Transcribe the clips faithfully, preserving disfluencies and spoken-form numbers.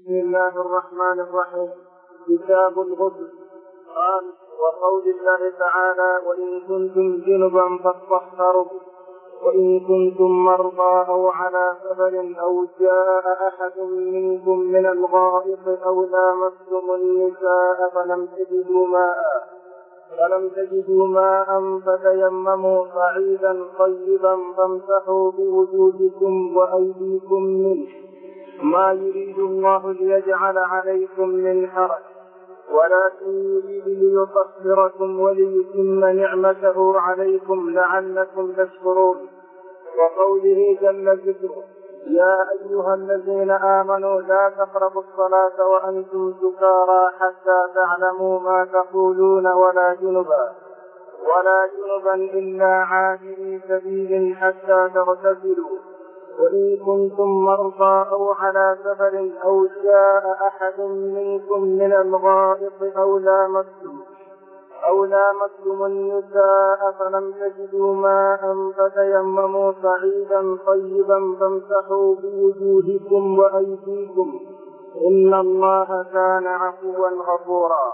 بسم الله الرحمن الرحيم. كتاب الغسل. قال: وقول الله تعالى: وإن كنتم جنبا فاطهروا، وإن كنتم مرضى أو على سفر أو جاء أحد منكم من الغائط أو لامستم النساء فلم تجدوا ماء فلم تجدوا ماء فتيمموا صعيدا طيبا فامسحوا بوجوهكم وأيديكم منه، ما يريد الله ليجعل عليكم من حرج، ولكن يريد ليطهركم وليتم نعمته عليكم لعلكم تشكرون. وقوله جل ذكره: يا أيها الذين آمنوا لا تقربوا الصلاة وأنتم سكارى حتى تعلموا ما تقولون ولا جنبا ولا جنبا إلا عابري سبيل حتى تغتسلوا، وإن كنتم مرضى أو على سفر أو جاء أحد منكم من الغائط أو لامستم أو لامستم النساء فلم تجدوا ماء فتيمموا صعيدا طيبا فامسحوا بوجوهكم وأيديكم، إن الله كان عفوا غفورا.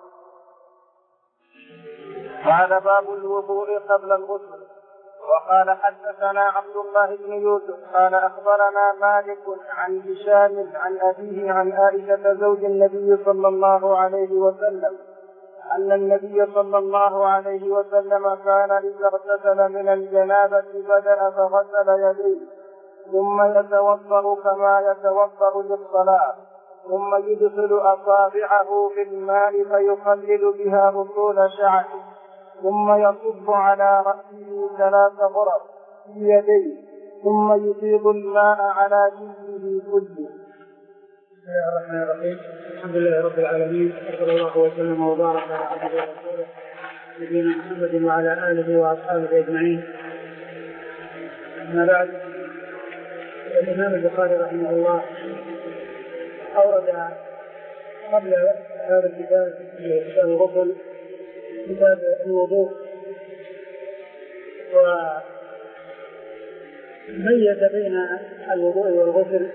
قال: باب الوضوء قبل الغسل. وقال: حدثنا عبد الله بن يوسف قال: أخبرنا مالك عن هشام عن أبيه عن عائشة زوج النبي صلى الله عليه وسلم أن النبي صلى الله عليه وسلم كان إذا اغتسل من الجنابة بدأ فغسل يديه ثم يتوضأ كما يتوضأ للصلاة، ثم يدخل أصابعه في الماء فيخلل بها أصول شعره، ثم يصب على رأسه ثلاث غرف في يديه، ثم يفيض الماء على جسمه كله. بسم الله الرحمن الرحيم. الحمد لله رب العالمين، صلى الله وسلم وبارك على عبده ورسوله نبينا محمد وعلى آله وأصحابه أجمعين. أما بعد، الإمام البخاري رحمه الله أورد قبل هذا الكتاب كتاب الغسل كتاب الوضوء، وميز بين الوضوء والغسل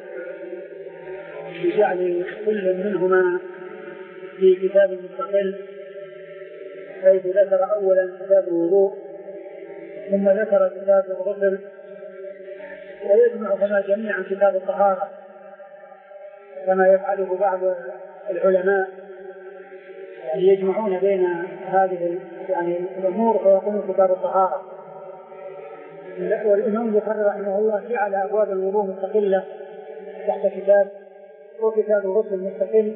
بجعل كل منهما في كتاب مستقل، حيث ذكر أولا كتاب الوضوء ثم ذكر كتاب الغسل، ويجمع هما جميعا كتاب الطهارة كما يفعله بعض العلماء، يعني يجمعون بين هذه يعني الأمور ويقوم كتاب الطهارة. والإمام البخاري رحمه الله جعل أبواب الوضوء مستقلة تحت كتاب، وكتاب الغسل مستقل،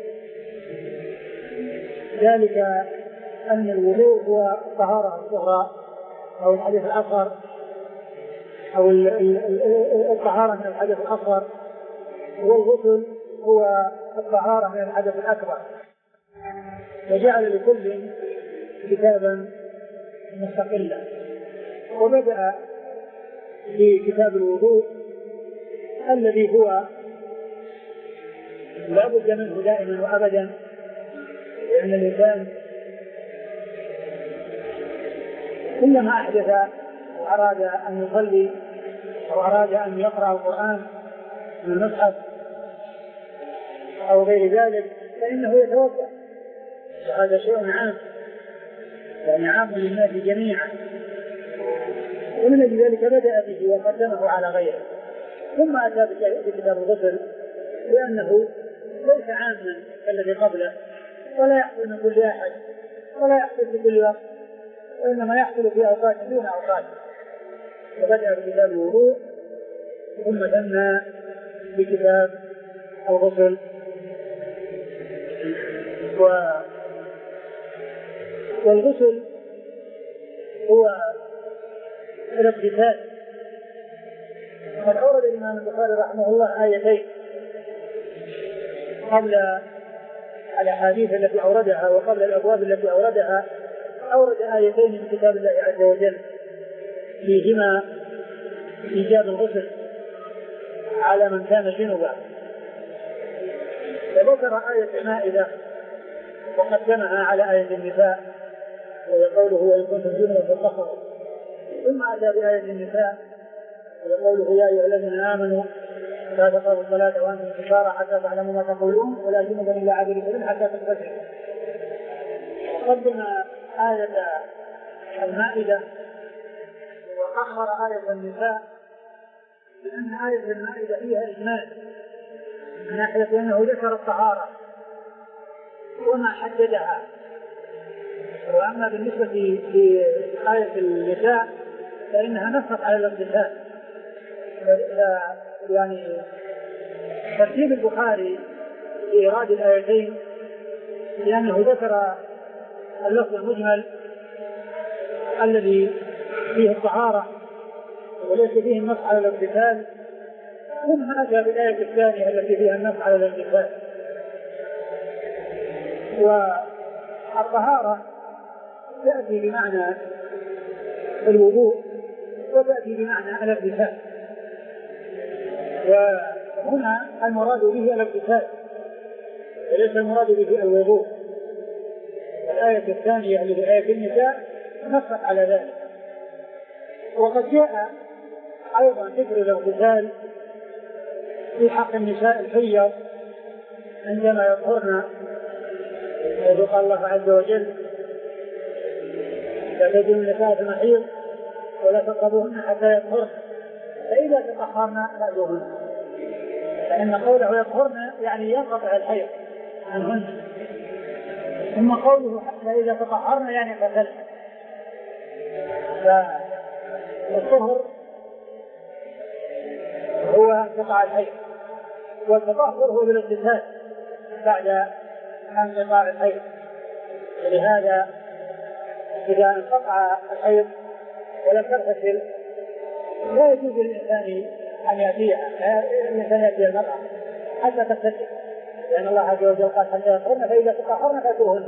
ذلك أن الوضوء هو الطهارة الصغرى أو الحدث الأصغر أو الطهارة من الحدث الأصغر، والغسل هو الطهارة من الحدث الأكبر، وجعل لكل كتابا مستقلا. وبدأ بكتاب الوضوء الذي هو لا بد منه دائما وأبدا، لأن الإنسان كلما أحدث وأراد أن يصلي أو أراد أن يقرأ القرآن من المصحف أو غير ذلك فإنه يتوضأ، وهذا شيء عام، يعني عام للناس جميعا، ومن أجل ذلك بدأ به وقدمه على غيره، ثم أتى بكتاب الغسل لأنه ليس عاما كالذي قبله، ولا يحصل من كل أحد ولا يحصل في كل وقت، وإنما يحصل في أوقات دون أوقات. فبدأ بكتاب الوضوء ثم ثنى بكتاب الغسل. و... والغسل هو الاغتسال. قد أورد الإمام البخاري رحمه الله آيتين قبل الأحاديث التي أوردها وقبل الأبواب التي أوردها، أورد آيتين من كتاب الله عز وجل فيهما إيجاب الغسل على من كان جنبا، وذكر آية المائدة وقدمها على آية النساء ويقوله: وإن كنتم جنبا فاطهروا، ثم أتى بآية النساء ويقوله: يا أيها الذين آمنوا لا تقربوا الصلاة وأنتم سكارى حتى تعلموا ما تقولون ولا جنبا إلا عابري سبيل حتى تغتسلوا. قدم آية المائدة وأخر آية النساء لأن آية المائدة فيها إجمال من ناحية أنه ذكر الطهارة وما حددها، وأما بالنسبة لآية النساء فإنها نصت على الاغتسال. يعني ترتيب البخاري في إيراد الآيتين لأنه ذكر اللفظ المجمل الذي فيه الطهارة وليس فيه النص على الاغتسال، ثم أتى بالآية الثانية التي فيها النص على الاغتسال. والطهارة تأتي بمعنى الوضوء وتأتي بمعنى الاغتسال، وهنا المراد به الاغتسال وليس المراد به الوضوء. الآية الثانية اللي في آية النساء نصت على ذلك. وقد جاء أيضا ذكر الاغتسال في حق النساء الحيض عندما يطهرن، حيث قال الله عز وجل: لا تجدوا النساء في المحيض ولا تقربوهن حتى يطهرن فإذا تطهرن فأتوهن. فإن قوله يطهرن يعني ينقطع الحيض عنهن، ثم قوله حتى إذا تطهرن يعني غسلن. فالطهر هو انقطاع الحيض، والتطهر هو بالاغتسال بعد انقطاع الحيض. ولهذا إذا انقطع الحيض ولم تغتسل لا يجوز للإنسان أن يأتيها، الإنسان يأتي المرأة حتى تغتسل، لأن الله عز وجل قال: حتى يطهرن فإذا تطهرن فأتوهن.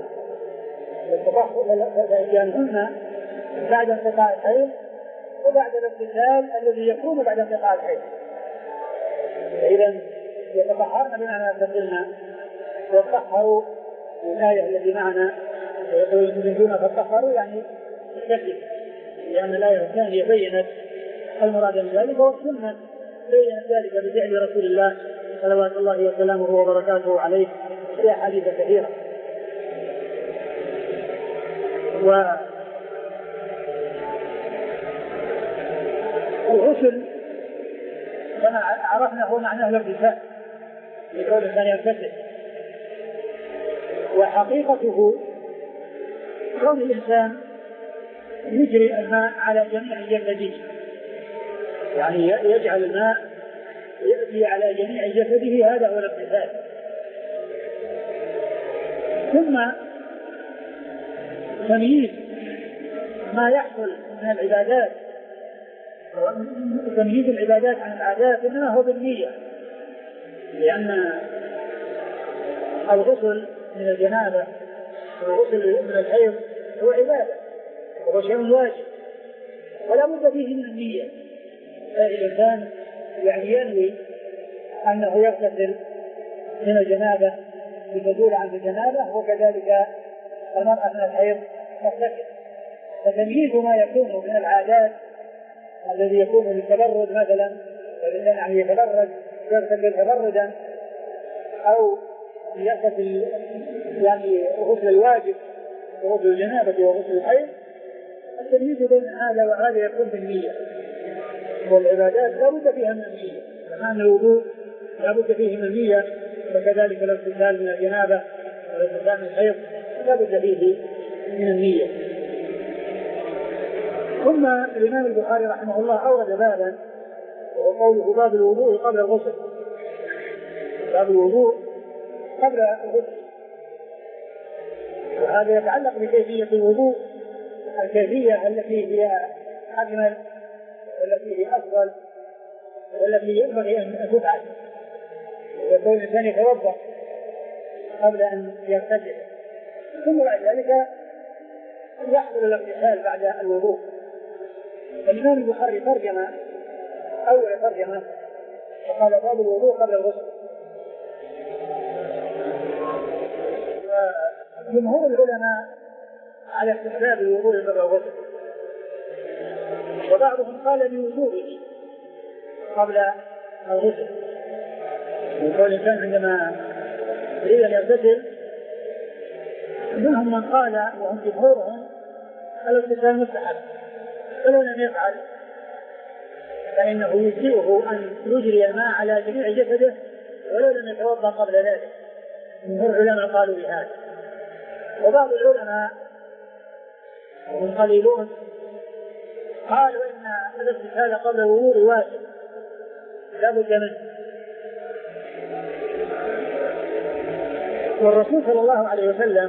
فإتيانهن بعد انقطاع الحيض وبعد الاغتسال الذي يكون بعد انقطاع الحيض. فإذا يتطهرن بمعنى يغتسلن، ويطهروا الآية التي معنا يقولون فطهروا يعني الشكل، لأن الآية الثانية بينت المراد من ذلك، والسنة بينت ذلك بفعل رسول الله صلوات الله وسلامه وبركاته عليه في أحاديث كثيرة. والغسل كما عرفنا هو معناه الاغتسال لكون الإنسان يغتسل، وحقيقته كون الإنسان يجري الماء على جميع جسده، يعني يجعل الماء يأتي على جميع جسده، هذا هو الاغتسال. ثم تمييز ما يحصل من العبادات، تمييز العبادات عن العادات إنما هو بالنية، لأن الغسل من الجنابة والغسل من الحيض هو عبادة وهو شيء واجب ولا بد فيه من النية. الإنسان يعني ينوي أنه يغتسل من الجنابة لتزول عن الجنابة، وكذلك المرأة من الحيض تغتسل. فتمييز ما يكون من العادات الذي يكون للتبرد مثلا، فالإنسان يعني يتبرد يغتسل تبردا، أو يغتسل يعني غسل الواجب وغسل الجنابة وغسل الحيض، التمييز بين هذا وهذا يكون بالنية. والعبادات لا بد فيها من النية، كما أن الوضوء لا بد فيه من النية، وكذلك الاغتسال من الجنابة والاغتسال من الحيض لا بد فيه من النية. ثم الإمام البخاري رحمه الله أورد بابا وهو قوله: باب الوضوء قبل الغسل. باب الوضوء قبل الغسل، وهذا يتعلق بكيفية الوضوء، الكيفية التي هي أجمل والتي هي أفضل والتي ينبغي أن تفعل. يكون الإنسان يتوضأ قبل أن يغتسل، ثم بعد ذلك يحصل الاغتسال بعد الوضوء. الإمام البخاري ترجم أول ترجمة وقال: باب الوضوء قبل الغسل. وجمهور العلماء على استحباب الوضوء قبل الغسل، وبعضهم قال بوجوبه قبل الغسل، يقول الإنسان عندما يريد أن يغتسل منهم من قال وهم جمهورهم الاغتسال مستحب، ولو لم يفعل فإنه يجزئه أن يجري الماء على جميع جسده ولو لم يتوضأ قبل ذلك. جمهور العلماء قالوا بهذا، وبعض العلماء وهم قليلون قالوا إن الاغتسال قبل الوضوء واجب لا بد منه. والرسول صلى الله عليه وسلم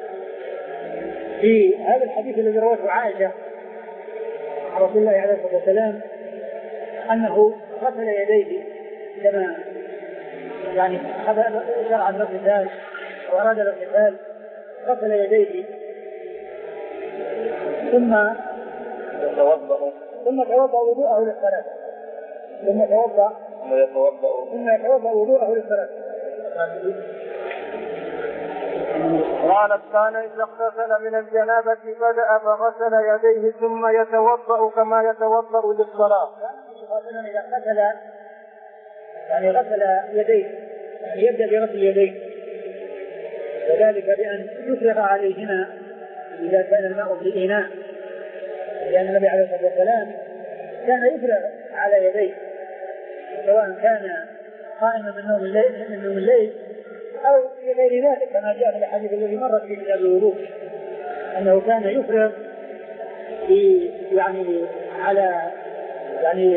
في هذا الحديث الذي رواه عائشة عن رسول الله عليه الصلاة والسلام أنه غسل يديه كما يعني شرع الاغتسال وأراد الاغتسال، غسل يديه ثم يتوضأ ثم توضأ وضوءه للصلاة ثم توضأ ثم يتوضأ ثم يتوضأ وضوءه للصلاة. قالت كان إذا اغتسل من الجنابة بدأ فغسل يديه ثم يتوضأ كما يتوضأ للصلاة. إذا غسل يعني غسل يديه يعني يبدأ بغسل يديه، وذلك بأن يفرغ عليهما إذا كان الماء في إناء، لأن النبي عليه الصلاة والسلام كان يفرغ على يديه سواء كان قائما من نوم الليل من نوم الليل أو في غير ذلك، كما جاء في الحديث الذي مرت في كتاب الوضوء أنه كان يفرغ في يعني على يعني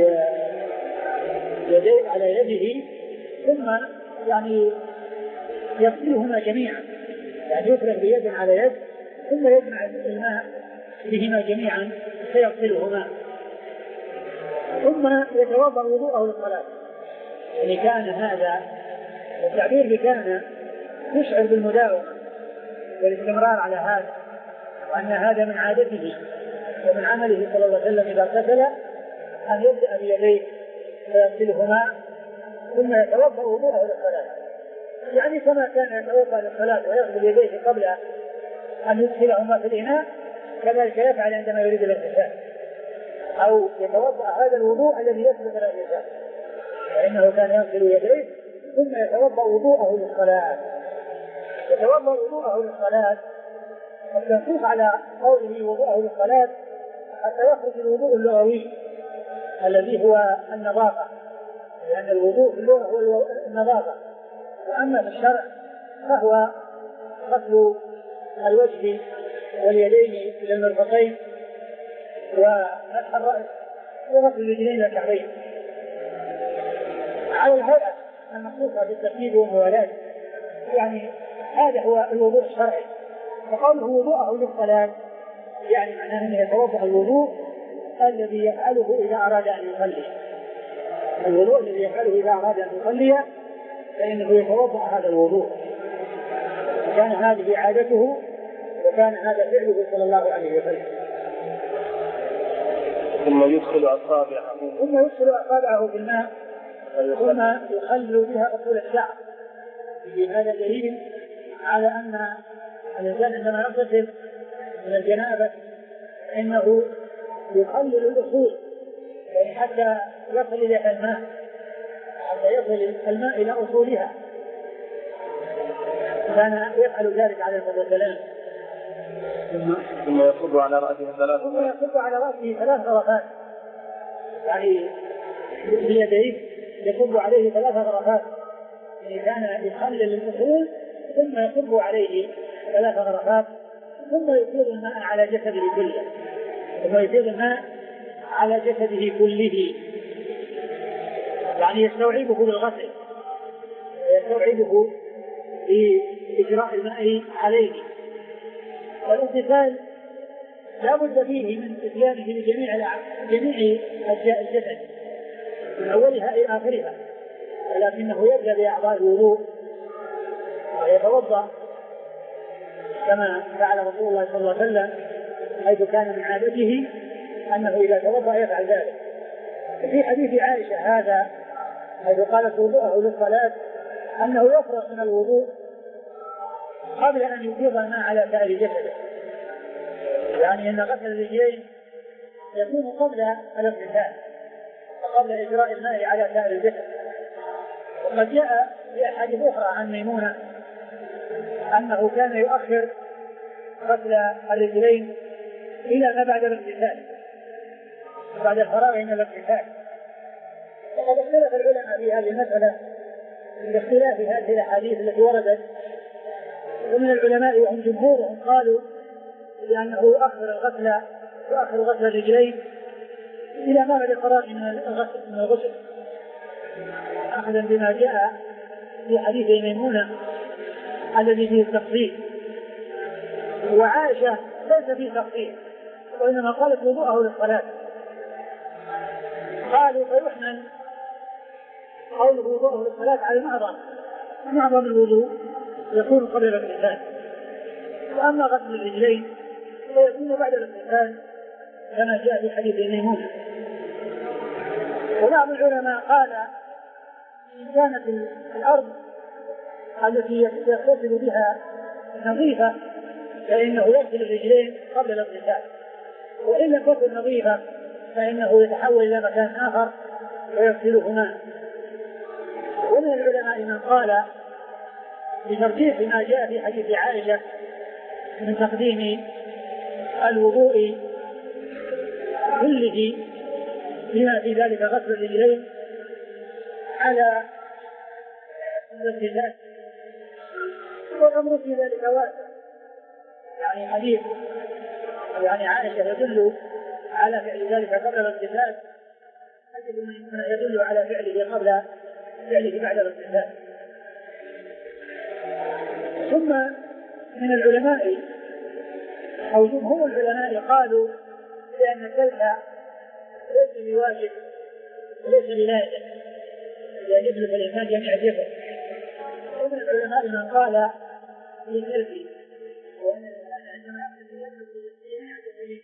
يديه على يده ثم يعني يغسلهما جميعا، يعني يفرغ بيد على يد ثم يجمع الماء بهما جميعا فيغسلهما ثم يتوضأ وضوءه للصلاة. يعني كان هذا التعبير بكان يشعر بالمداومة والاستمرار على هذا، وأن هذا من عادته ومن عمله صلى الله عليه وسلم إذا اغتسل أن يبدأ بيديه فيغسلهما ثم يتوضأ وضوءه للصلاة، يعني كما كان يتوضأ للصلاة ويغسل يديه قبل أن يدخلهما في الإناء كذلك يفعل عندما يريد الاغتسال، أو يتوضأ هذا الوضوء الذي يسبق الاغتسال، فإنه كان يغسل يديه ثم يتوضأ وضوءه للصلاة. يتوضأ وضوءه للصلاة والتنصيص على قوله وضوءه للصلاة حتى يخرج الوضوء اللغوي الذي هو النظافة، لأن الوضوء في اللغة هو النظافة، وأما في الشرع فهو غسل الوجه واليدين إلى المرفقين ومسح الرأس وغسل الرجلين إلى الكعبين على الهيئة المخصوصة بالترتيب والموالاة. يعني هذا هو الوضوء الشرعي، وقوله وضوءه للصلاة يعني معناه أنه يتوضأ الوضوء الذي يفعله إذا أراد أن يصلي، الوضوء الذي يفعله إذا أراد أن يصلي فإنه يتوضأ هذا الوضوء، كان هذه عادته وكان هذا فعله صلى الله عليه وسلم. ثم يدخل أصابعه ثم يدخل أصابعه في الماء ثم يخلل بها أصول الشعر. هذا دليل على أن الإنسان عندما يغتسل من الجنابة إنه يخلل الأصول يعني حتى يصل إلى الماء حتى يصل الماء إلى أصولها، كان يفعل ذلك عليه الصلاة والسلام. ثم يصب على رأسه ثلاث ثم يصب على رأسه ثلاث غرفات، يعني بيديه يصب عليه ثلاث غرفات، يعني كان يخلل الأصول ثم يصب عليه ثلاث غرفات ثم يفيض الماء على جسده كله ثم يفيض الماء على جسده كله، يعني يستوعبه بالغسل ويستوعبه بإجراء الماء عليه. والاغتسال لا بد فيه من اتيانه بجميع جميع أجزاء الجسد من أولها إلى آخرها، ولكنه يبدأ بأعضاء الوضوء ويتوضأ كما فعل رسول الله صلى الله عليه وسلم، حيث كان من عادته أنه إذا توضأ يفعل ذلك. في حديث عائشة هذا حيث قالت وضوءه للصلاة أنه يفرغ من الوضوء قبل أن يفيض الماء على سائر جسده، يعني أن غسل الرجلين يكون قبل الاغتسال وقبل إجراء الماء على سائر الجسد. وقد جاء في أحاديث أخرى عن ميمونة أنه كان يؤخر غسل الرجلين إلى ما بعد الاغتسال، بعد الفراغ من الاغتسال. وقد اختلف العلماء في هذه المسألة باختلاف هذه الأحاديث التي وردت، ومن العلماء وهم جمهورهم قالوا بأنه يؤخر الغسل يؤخر غسل الرجلين إلى ما بعد الفراغ من الغسل من الغسل أخذا بما جاء في حديث ميمونة الذي فيه التفصيل. وعائشة ليس فيه تفصيل، وإنما قالت وضوءه للصلاة. قالوا فيحمل قوله وضوءه للصلاة على معظم معظم الوضوء يكون قبل الاغتسال، وأما غسل الرجلين فيكون بعد الاغتسال كما جاء في حديث ميمونة. وبعض العلماء قال إن كانت الأرض التي يغتسل بها نظيفة فإنه يغسل الرجلين قبل الاغتسال، وإن لم تكن نظيفة فإنه يتحول إلى مكان آخر ويغسلهما. ومن العلماء من قال بترجيح ما جاء في حديث عائشة من تقديم الوضوء كله بما في ذلك غسل الرجلين على الاغتسال، والأمر في ذلك واسع. يعني حديث يعني عائشة يدل على فعل ذلك قبل الاغتسال، حديث يدل على فعله قبل فعله بعد الاغتسال. ثم من العلماء أو جمهور العلماء قالوا بأن الدلع ليس بواجب وليس بلازم إذا يجلس الإنسان جميع الجسد. ومن العلماء من قال بالتلفي وأن الإنسان عندما يجلس جميع جسده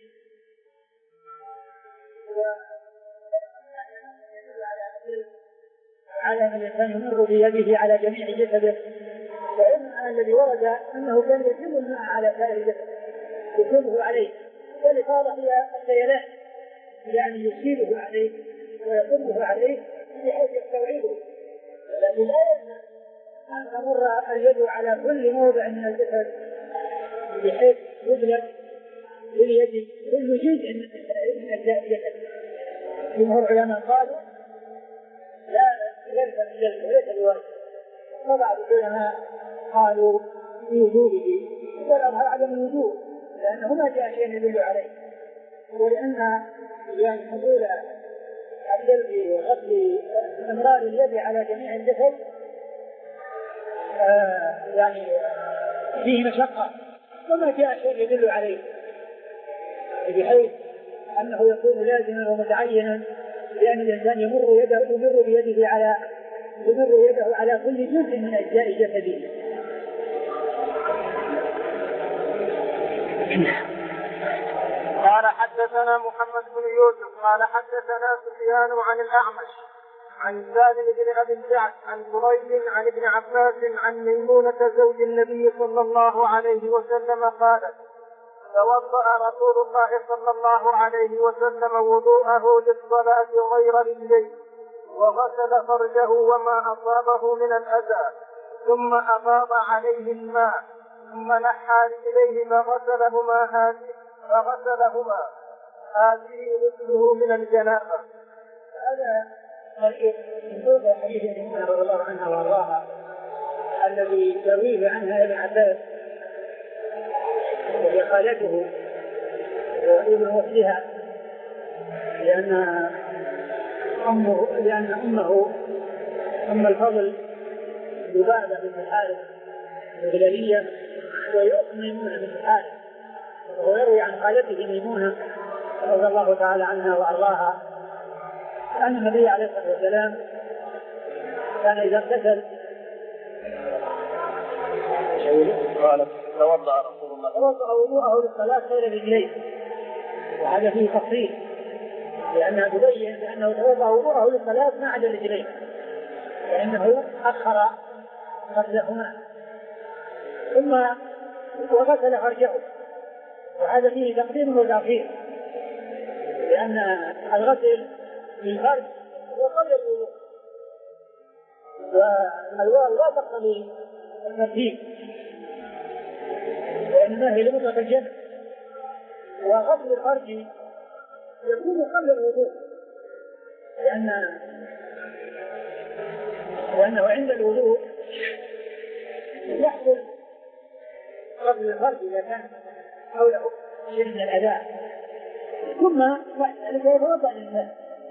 على أن الإنسان يمر بيده على جميع جسده، وإن الذي ورد أنه كان يتم الماء على سائر جسده يتمه عليه، والإفاضة هي السيلان يعني يشيله عليه ويتمه عليه بحيث يستوعبه، لكن لا يمنع أن تمر اليد على كل موضع من الجسد بحيث يدلك باليد كل جزء من أجزاء الجسد. جمهور العلماء قالوا لا يلزم الجلد وليس بواجب، وبعض العلماء قالوا بوجوبه، والأظهر عدم الوجوب لأنه ما جاء شيء يدل عليه، ولأن يعني حصول الجلد وغسل استمرار اليد على جميع الجسد آه يعني فيه مشقة وما جاء شيء يدل عليه، بحيث أنه يكون لازما ومتعينا لأن الإنسان يمر يده يمر بيده على يمر يده على كل جزء من أجزاء جسده. قال حدثنا محمد بن يوسف قال حدثنا سفيان عن الأعمش عن سالم بن أبي الجعد عن قريب عن ابن عباس عن ميمونة زوج النبي صلى الله عليه وسلم قالت: توضأ رسول الله صلى الله عليه وسلم وضوءه للصلاة غير رجليه، وغسل فرجه وما أصابه من الأذى، ثم أفاض عليه الماء، ثم نحى رجليه فغسلهما هذه فغسلهما هذه رجله من الجنابة. هذا حديث ميمونة رضي الله عنها وارضاها الذي يرويه عنها ابن عباس وهي خالته وابن أختها، لأن أمه لأن أمه أم الفضل لبابة بنت الحارث الهلالية وهي أخت ميمونة بنت الحارث، وهو يروي عن خالته ميمونة رضي الله تعالى عنها وأرضاها أن النبي عليه الصلاة والسلام كان إذا اغتسل قال توضأ رسول الله توضأ وضوءه للصلاة غير رجليه، وهذا فيه تفصيل لأنها تبين بأنه توضأ وضوءه للصلاة ما عدا رجليه، لأنه أخر غسلهما، ثم وغسل فرجه، وهذا فيه تقديم وتأخير، لأن الغسل للفرج هو قبل الوضوء، والواو لا تقتضي الترتيب وإنما هي لمطلق الجمع. وغسل الفرج يكون قبل الوضوء لأن لأنه عند الوضوء يحصل قبل الفرج إذا كان حوله شيء من الأذى ثم بعد ذلك يتوضأ للناس.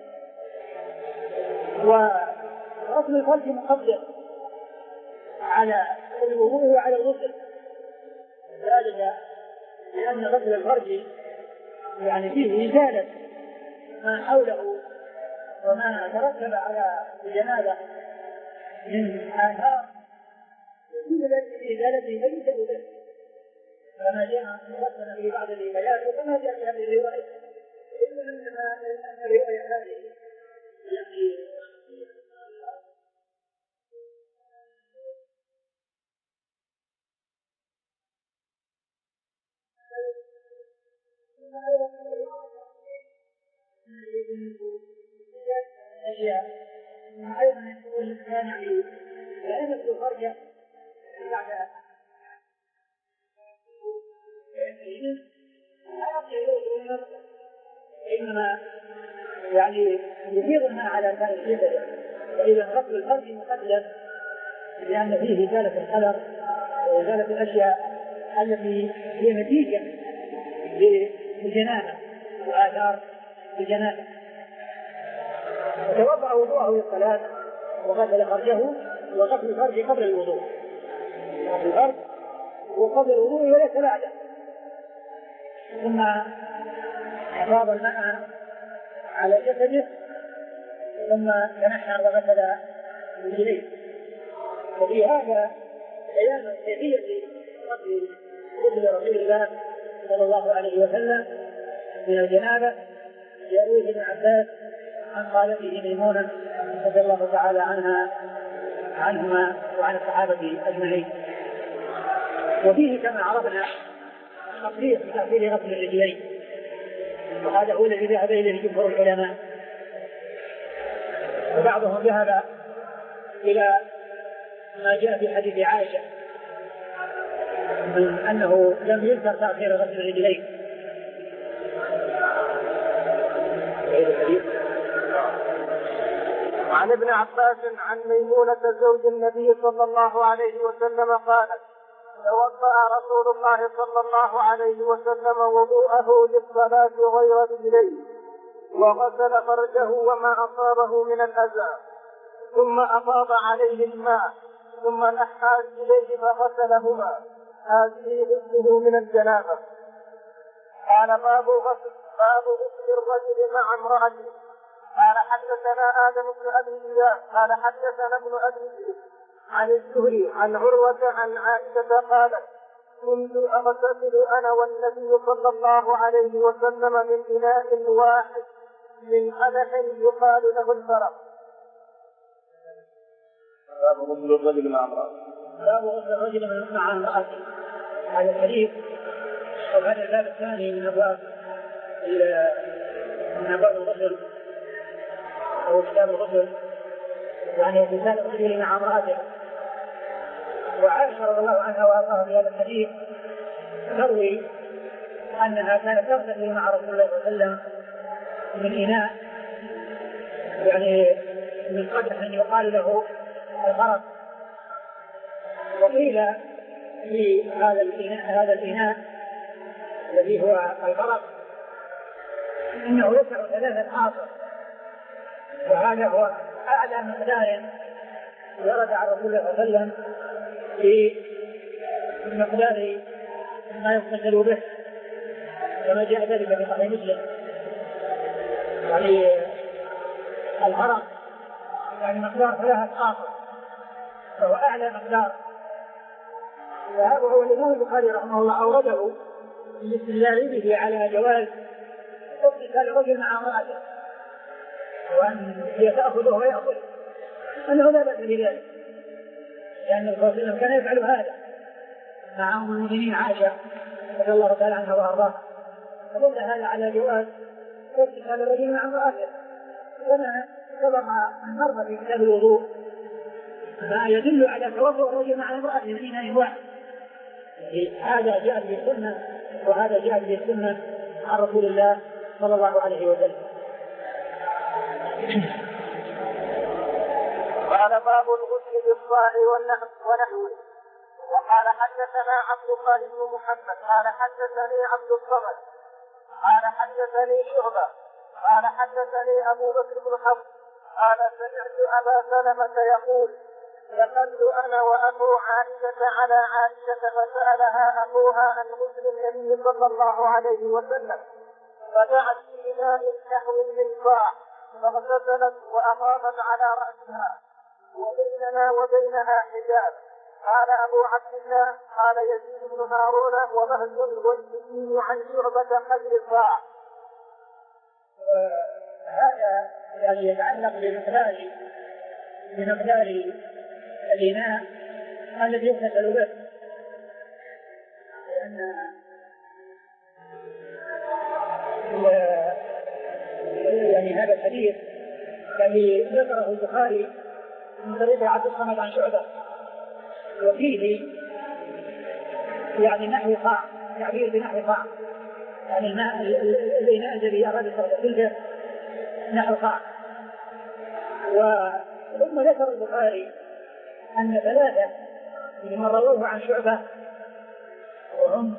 وغسل الفرج مقدم على الوضوء وعلى الغسل ذلك لأن غسل الفرج يعني فيه إزالة ما حوله وما ترتب على الجنابة من آثار كل ذلك إزالته ليس بذلك كما جاء مثلا في بعض الروايات وكما جاء في هذه الرواية إنما الرواية هذه يعني أيضا يقول الإنسان عليه لأن الخارجة بعد إنما يعني يفيضها على سائر جسده. وإذا غسل الفرج مقدم لأن فيه إزالة الخلر وإزالة الأشياء التي هي نتيجة للجنابة وآثار الجنابة. وتوضأ وضوءه للصلاة وغسل فرجه وغسل الفرج قبل الوضوء. غسل الفرج وقبل الوضوء وليس بعده. ثم أفاض الماء على جسده ثم تنحى وغسل رجليه. وفي هذا بيان كيفية غسل رسول الله صلى الله عليه وسلم من الجنابة. يرويه ابن عباس عن خالته ميمونة رضي الله تعالى عنها عنهما وعن الصحابة أجمعين. وفيه كما عرفنا تقرير في تأثير غسل الرجلين وهذا هو الذي ذهب إليه جمهور العلماء. وبعضهم ذهب إلى ما جاء في حديث عائشة من أنه لم يذكر تأثير غسل الرجلين. عن ابن عباس عن ميمونة زوج النبي صلى الله عليه وسلم قالت توضأ رسول الله صلى الله عليه وسلم وضوءه للصلاة غير رجليه وغسل فرجه وما أصابه من الأذى ثم أفاض عليه الماء ثم نحى رجليه فغسلهما. هذه غسله من الجنابة. قال باب غسل باب غسل الرجل مع امرأته. قال حدثنا آدم بن أبي إياس قال حدثنا ابن أبي عن الزهري عن عروة عن عائشة قالت كنت أغتسل أنا والنبي صلى الله عليه وسلم من إناء واحد من قدح يقال له الفرق. باب غسل الرجل مع امرأته. باب غسل الرجل مع امرأته. هذا الحديث وهذا الباب الثاني من أبواب من أبواب الغسل أو كتاب الغسل يعني غسل الرجل مع امرأته. وعائشة رضي الله عنها وأرضاها في هذا الحديث تروي أنها كانت تغتسل مع رسول الله صلى الله عليه وسلم من إناء يعني من قدح يقال له الغرق. وقيل في هذا الإناء هذا الإناء الذي هو الغرق إنه يسع ثلاثة آصر وهذا هو أعلى مقدار ورد عن رسول الله صلى الله عليه وسلم في مقدار ما يغتسل به كما جاء ذلك في صحيح مسلم. يعني الغرق يعني مقدار ثلاثة آصر فهو أعلى مقدار. وهذا هو الإمام البخاري رحمه الله أورده باستدلال به على جواز اغتسال الرجل مع امرأته وأن هي تأخذه ويأخذ أنه لا بأس بذلك لأن الرسول كان يفعل هذا مع أم المؤمنين عائشة رضي الله تعالى عنها وأرضاها. فدل هذا على جواز اغتسال الرجل مع امرأته كما سبق أن مر في كتاب الوضوء ما يدل على توضؤ الرجل مع امرأة من إناء واحد. هذا جاء به السنة وهذا جاء به السنة عن رسول الله صلى الله عليه وسلم. قال باب الغسل بالصاع ونحوه. وقال حدثنا عبد الله بن محمد قال حدثني عبد الصمد قال حدثني شعبة قال حدثني أبو بكر بن حفص قال سمعت أبا سلمة يقول دخلت أنا وأبو عائشة على عائشة فسألها أبوها عن غسل النبي صلى الله عليه وسلم فدعت في ماء نحو من صاع فاغتسلت وأفاضت على رأسها وبيننا وبينها حجاب. قال أبو عبد الله قال يزيد بن هارون ومهز والسكين عن شعبة قدر الصاع. هذا يعني يتعلق بمقدار بمقدار الإناء الذي يغتسل به، لأن يعني هذا الحديث الذي ذكره البخاري من طريق عبد الصمد عن شعبة وفيه يعني نحو صاع، تعبير بنحو صاع، يعني الماء الإناء الذي أراد يغتسل به نحو صاع. وثم ذكر البخاري أن ثلاثة ممن رووه عن شعبة وهم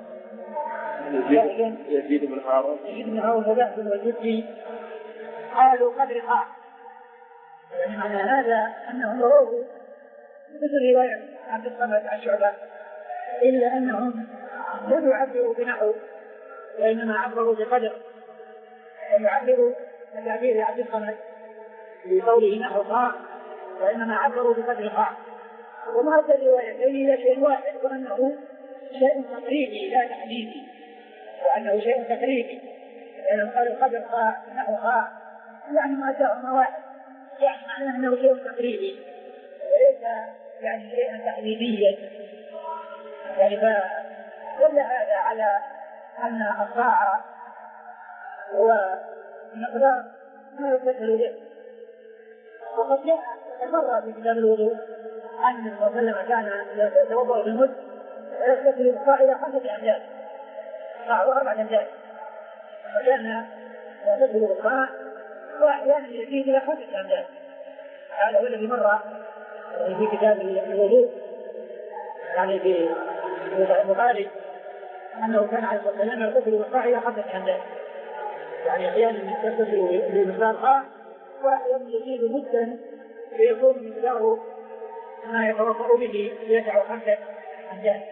يزيد بن هارون يزيد بن هارون وبهز والجدي قالوا قدر صاع، يعني معنى هذا أنهم رووه مثل رواية عبد الصمد عن شعبة، إلا أنهم لم يعبروا بنحو وإنما عبروا بقدر، ويعبروا بتعبير عبد الصمد بقوله نحو صاع وإنما عبروا بقدر صاع. وهذا الروايتين هي شيء واحد، وأنه شيء تقريبي لا تحديدي، وأنه شيء تقريبي، لأنه قالوا قدر صاع نحو صاع يعني ما جاءهما واحد، يعني معناه أنه شيء تقريبي وليس يعني شيئا تحديديا. يعني فدل هذا على أن الصاع هو مقدار ما يغتسل به. وقد جاء مرة في كتاب الوضوء أن النبي صلى الله عليه وسلم كان يتوضأ بالمد ويغتسل بالصاع إلى خمسة أمداد، صاع وأربعة أمداد، وكان يغتسل بالصاع وأحيانا يزيد إلى خمسة أمداد. هذا هو الذي مر في كتاب الوضوء يعني في البخاري أنه كان عليه الصلاة والسلام يغتسل بالصاع إلى خمسة أمداد، يعني أحيانا يغتسل بمقدار صاع وأحيانا يزيد مدا فيكون مقداره ما يتوضأ به يسع خمسة أمداد.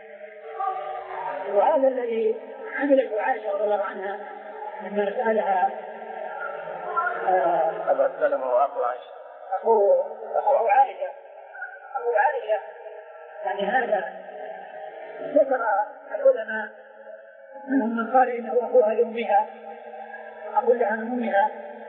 وهذا الذي عملته عائشة رضي الله عنها لما سألها أبا سلمة وأخو عائشة أخو أخو عائشة أخو عائشة يعني هذا ذكر العلماء منهم من قال إنه أخوها لأمها أخو لها من أمها،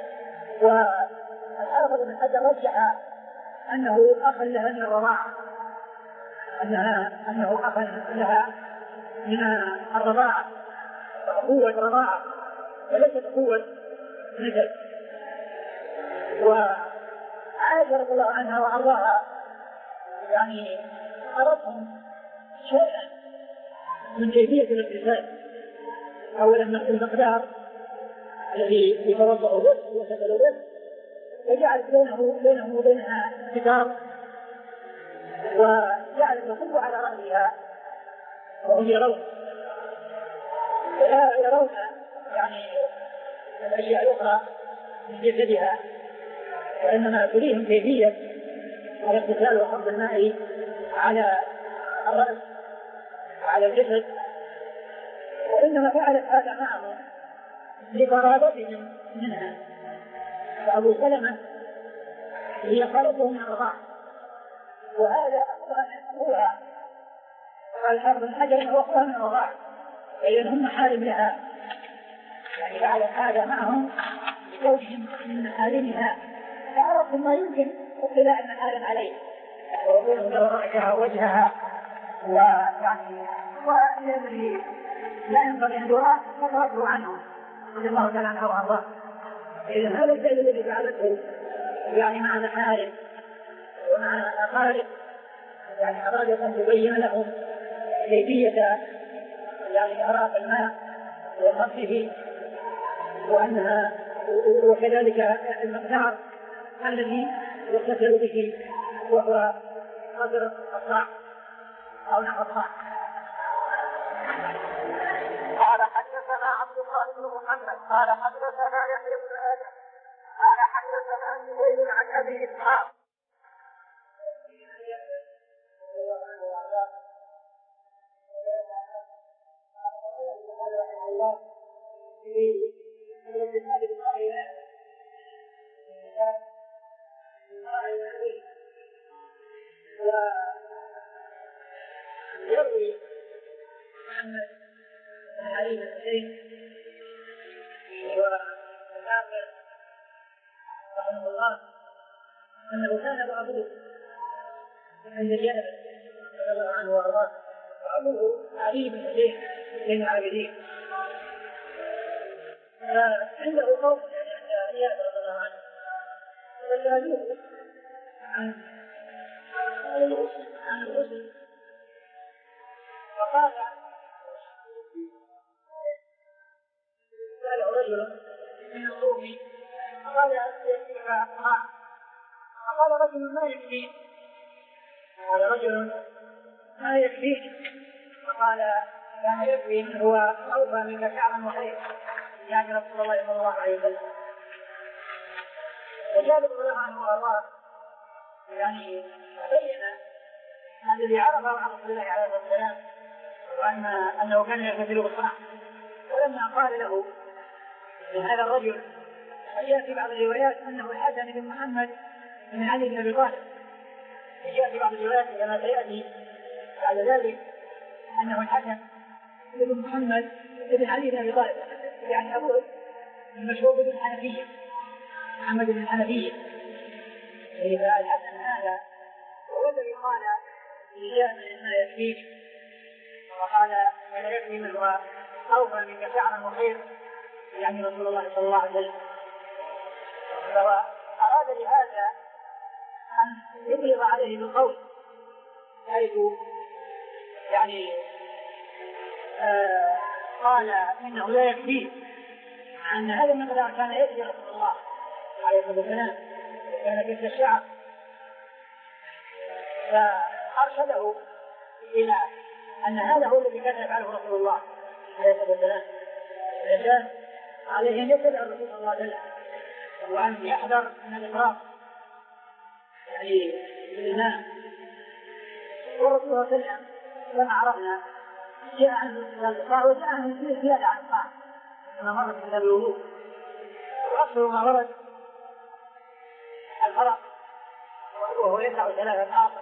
والحافظ بن حجر رجح أنه أخ لها من الرضاعة، أنها أنه أخ لها من الرضاعة، قوة رضاعة وليست قوة نسب. وعائشة رضي الله عنها وأرضاها يعني أردتهم شيئا من كيفية الاغتسال، أولا المقدار الذي يتوضأ به ويغتسل به، وجعلت بينه بينه وبينها كتاب، وجعلت تصب على رأسها وهم يرون ولا يرون يعني الأشياء الأخرى من جسدها، وإنما تريهم كيفية الاغتسال وصب الماء على الرأس وعلى الجسد، وإنما فعلت هذا معهم لقرابتهم منها. فأبو سلمة هي قرابته من الرضاعة، وهذا أخوها من أخوها، قال الحافظ بن حجر هو أخوها من الرضاعة، فإذن هم محارم لها، يعني فعلت هذا معهم لكونهم من محارمها، فعرفوا ما يمكن اطلاع المحارم عليه ويقولون رأسها وجهها ويعني والذي لا ينبغي أن يرى فضربه عنه رضي الله تعالى عنه وارضاه. إذن هذا الشيء الذي فعلته يعني مع محارم ومع أقارب يعني أراد أن تبين لهم كيفية يعني إراق الماء وصرفه وأنها وكذلك المقدار الذي يغتسل به وهو قدر الصاع أو نحو الصاع. قال حدثنا عبد الله بن محمد قال حدثنا يحيى بن آدم قال حدثنا سهيل عن أبي إسحاق يروي محمد بن علي بن حسين وجابر رحمه الله انه كان ابوه عند جابر رضي الله عنه وارضاه وابوه علي بن حسين بن العابدين عنده قوم عند جابر رضي الله عنه فسالوه عن عن الغسل فقال سأله رجل من الصوفي فقال يكفيك ماء فقال رجل ما يكفيك قال رجل ما يكفيك فقال كان يكفي من هو أوفى منك شعرا وخير يعني رسول الله صلى الله عليه وسلم. وجابر رضي الله عنه وارضاه يعني بين هذا الذي عرفه عن رسول الله عليه الصلاه والسلام وان انه كان يغتسل بالصنع. ولما قال له من هذا الرجل وجاء في بعض الروايات انه الحسن بن محمد بن علي بن ابي طالب جاء في بعض الروايات كما سياتي بعد ذلك انه الحسن بن محمد بن علي بن ابي طالب يعني ابوه المشهور بن الحنفيه محمد بن الحنفيه. فالحسن هذا هو الذي قال لجابر ما يكفيك وقال ولا يكفي من هو اوفى منك شعرا وخير يعني رسول الله صلى الله عليه وسلم. فهو اراد لهذا ان يبلغ عليه بالقول حيث يعني آه قال انه لا يكفيه ان هذا المقدار كان يكفي رسول الله عليه الصلاه والسلام كان كثر الشعر. فارشده الى ان هذا هو الذي كان يفعله رسول الله عليه الصلاه والسلام. الانسان عليه ان يتبع الرسول صلى الله عليه وسلم وان يحذر من الافراط يعني بالماء. والرسول صلى الله عليه وسلم كما عرفنا جاء عن الإصلاح وجاء عن زيادة عن الإصلاح كما مرت في الوضوء. وأصله ما ورد الفرق وهو يسع ثلاثة آخر.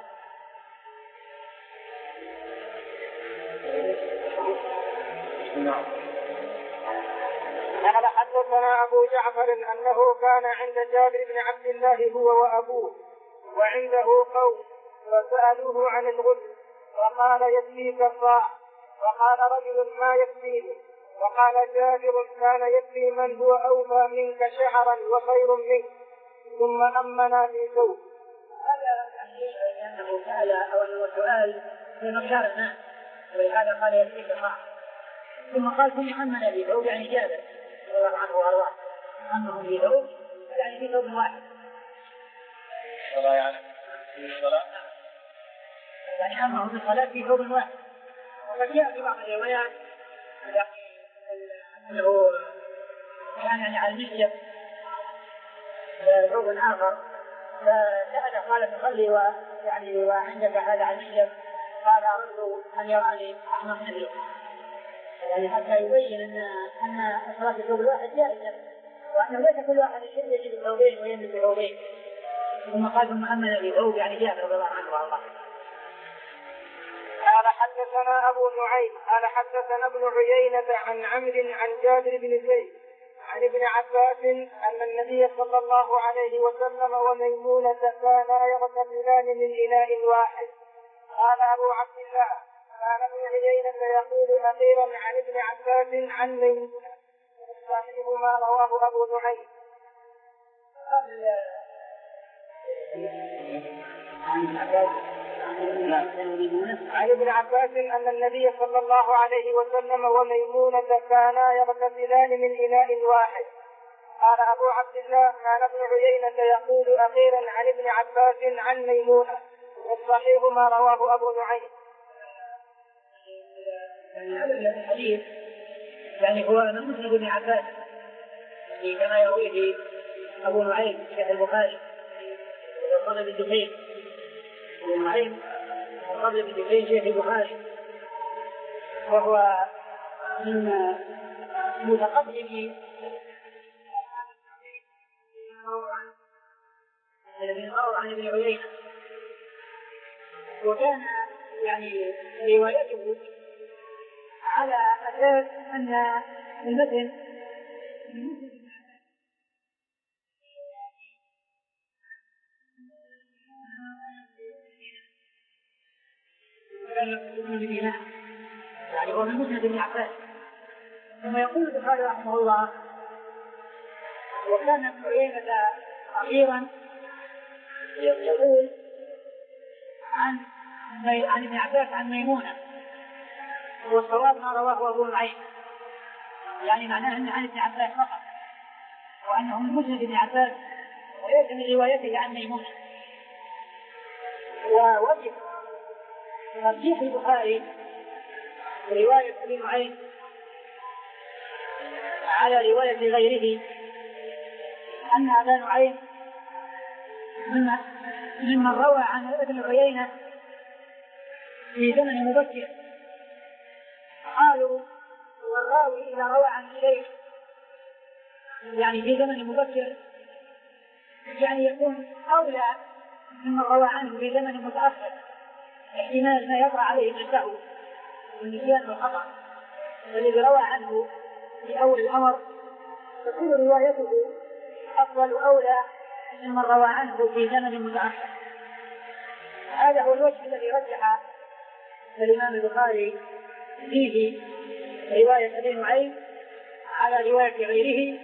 قال حدثنا أبو جعفر أنه كان عند جابر بن عبد الله هو وأبوه وعنده قوم فسألوه عن الغسل وقال يكفيك الصاع وقال رجل ما يكفيني وقال جابر كان يكفي من هو أوفى منك شعرا وخير منك ثم أمنا في ثوب. هذا تحقيق لأنه سأل أو أنه سؤال في مقدار الناس ولهذا قال يكفيك الصاع ثم قال ثم أمنا في ثوب يعني جابر رضي الله عنه وارضاه أنه في ثوب يعني في ثوب واحد. صلاة يعني في الصلاة يعني أمره بالصلاة في ثوب واحد. وقد جاء في بعض الروايات أنه كان يعني على المسجد ثوب آخر فسأل قال تصلي ويعني وعندك هذا على المسجد قال أرد أن يراني أحمر مثله يعني حتى يبين أن أن الصلاة في ثوب الواحد جائزة وأنه ليس كل واحد يجب الثوبين ويلبس ثوبين. ثم قال ثم أمن في ثوب يعني جابر رضي الله عنه وارضاه. قال حدثنا أبو نعيم قال حدثنا ابن عيينة عن عمرو عن جابر بن زيد عن ابن عباس أن النبي صلى الله عليه وسلم وميمونة كانا يغتسلان من إناء واحد. قال أبو عبد الله كان ابن عيينة يقول أخيرا عن ابن عباس عن ميمونة صحيح ما رواه أبو نعيم. عن ابن عباس أن النبي صلى الله عليه وسلم وميمونة كانا يغتسلان من إناء واحد. قال أبو عبد الله كان ابن عيينة يقول أخيرا عن ابن عباس عن ميمونة، والصحيح ما رواه أبو نعيم. الحديث يعني هو من مسند ابن عباس كما يرويه أبو نعيم شيخ البخاري وقال بن دحين أبو نعيم وقال بن دحين شيخ البخاري، وهو من متقدم الذين رووا عن ابن عيينة، وكان يعني روايته على أساس أن المتن يعني هو من مسند ابن عباس. ثم يقول البخاري رحمه الله وكان ابن عيينة أخيرا يقول عن عن ابن عباس عن ميمونة، والصواب ما رواه أبو نعيم، يعني معناه أن عن ابن عباس فقط، وأنه من مسند ابن عباس وليس من روايته عن ميمونة. ووجه ترجيح البخاري رواية ابن نعيم على رواية غيره أن أبا نعيم ممن روى عن ابن عيينة في زمن مبكر، قالوا والراوي إذا روى عن شيء يعني في زمن مبكر يعني يكون أولى ممن روى عنه في زمن متأخر، احتمال ما يقع عليه السهو والنسيان والخطأ، والذي روى عنه في أول الأمر تكون روايته أفضل أولى ممن روى عنه في زمن متأخر. هذا هو الوجه الذي رجح الإمام البخاري فيه رواية ابن نعيم على رواية غيره،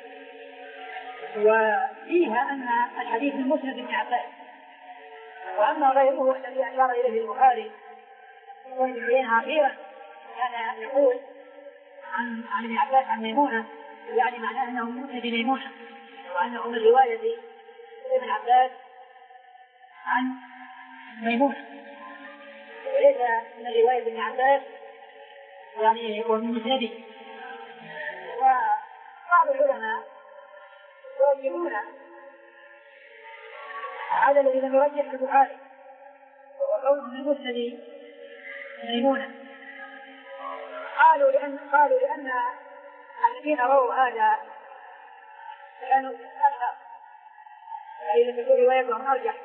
وفيها أن الحديث من مسند ابن عباس. وأما غيره الذي أشار إليه البخاري وإنه أخيرا كان يقول عن عن ابن عباس عن ميمونة، يعني معناه أنه من مسند ميمونة، وأنه من رواية ابن عباس عن ميمونة وليس من رواية ابن عباس يعني هو من مسنده. وبعض العلماء يرجحون هذا الذي لم يرجح في البخاري وهو قول من مسند ميمونة، قالوا لأن قالوا لأن الذين رووا هذا كانوا أكثر، أي لم يكن روايتهم أرجح.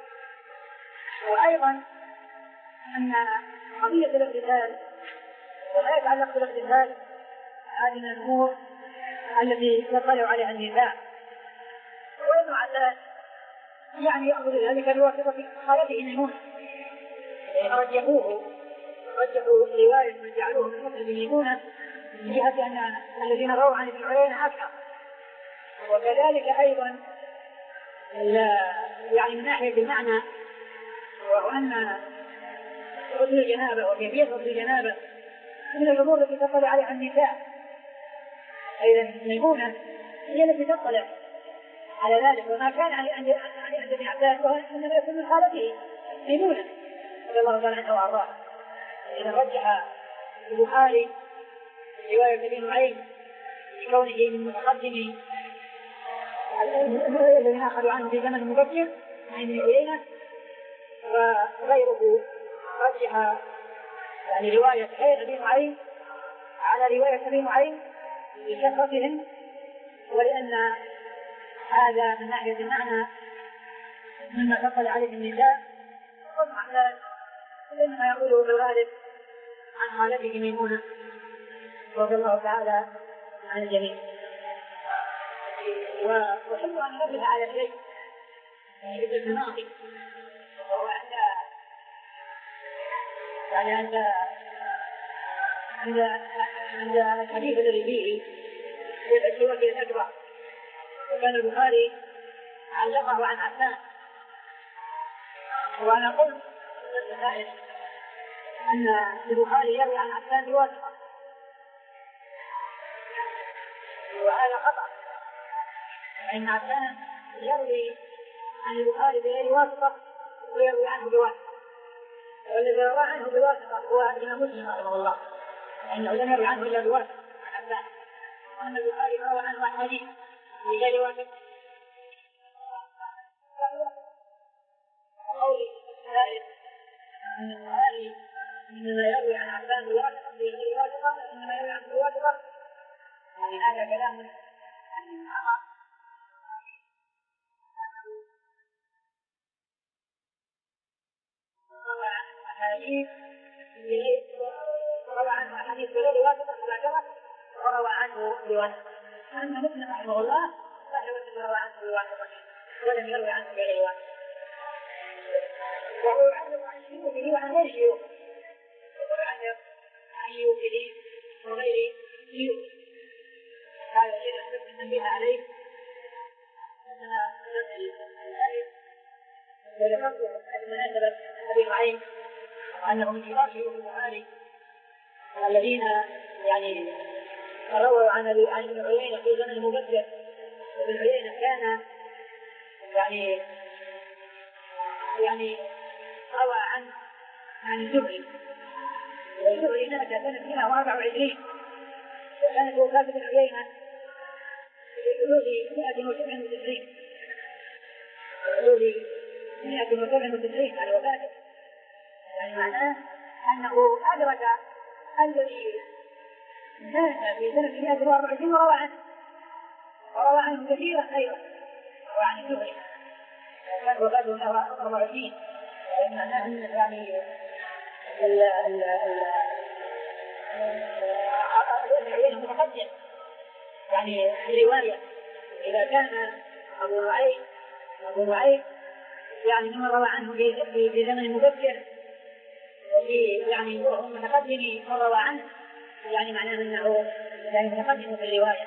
وأيضا أن قضية الاغتسال وما يتعلق بالاغتسال هذه من الأمور التي يطلع عليها النساء، وابن عباس يعني يأخذ ذلك بواسطة خالته ميمونة، رجحوه رجحوا رواية من جعلوه من مسند ميمونة من جهة أن الذين رووا عن ابن عيينة أكثر. وكذلك أيضا يعني من ناحية المعنى، وهو أن غسل الجنابة وكيفية غسل الجنابة من الأمور التي تطلع عليها النساء، أيضا ميمونة هي التي تطلع على ذلك، وما كان عن ابن عباس وهو إنما يكون من خالته ميمونة رضي الله تعالى عنها وأرضاها. إذا رجح البخاري رواية ابن نعيم بكونه من متقدم الذين أخذوا عنه في زمن مبكر عن ابن عيينة، وغيره رجح يعني رواية ابن نعيم على رواية ابن نعيم لكثرتهم، ولأن هذا من ناحية المعنى مما تطلع عليه النساء، ومع ذلك إنما يقوله بالغالب عن خالته ميمونة رضي الله تعالى عن الجميع. وأحب أن ننبه على شيء في المناطق، وهو عند يعني عند عند عند الحديث الذي فيه في السورة الأكبر، وكان البخاري علقه عن عفان وأنا قلت أن البخاري يروي عن عفان بواسطة، وهذا خطأ، فإن عفان يروي عن البخاري بغير واسطة ويروي عنه بواسطة، والذي روى عنه بواسطة هو الإمام مسلم رحمه الله، فإنه لم يروي عنه إلا بواسطة عن عفان، وأن البخاري روى عنه أحاديث بغير واسطة. قولي الثالث أن البخاري إنما يروي عن عفان بواسطة بغير واسطة، إنما يروي عنه بواسطة، يعني هذا كلام عن العمر. روى عنه أحاديث روى عنه أحاديث بغير واسطة فاعتبر، وروى عنه بواسطة. أما مسلم رحمه الله فهو روى عنه بواسطة ولم يروي عنه بغير واسطة، وهو يعلق عن شيوخه وعن غير شيوخه، وهو يعلق عن شيوخه وغير شيوخه. هذا الشيء يحب التنبيه عليه أننا ندري ذلك. وذكرت المناسبة أبي نعيم أنه من كبار شيوخ البخاري الذين يعني رووا عن ابن عيينة في زمن مبكر. ابن عيينة كان يعني يعني روى عن عن الزهري، والزهري مات سنة مئة وأربعة وعشرين، وكانت وفاة ابن عيينة في حدود مئة وسبع وتسعين حدود مئة وسبع وتسعين على وفاته. يعني معناه أنه أدرك الذي مات في سنة مئة وأربعة وعشرين وروى عنه وروى عنه كثيرا أيضا، روى عن الزهري كان وفاته مئة وأربعة وعشرين. معناه أن يعني ال ال ال متقدم يعني في رواية. إذا كان أبو نعيم أبو نعيم يعني من روى عنه في زمن مبكر وفي يعني وهو متقدم من روى عنه، يعني معناه أنه يعني متقدم في الرواية.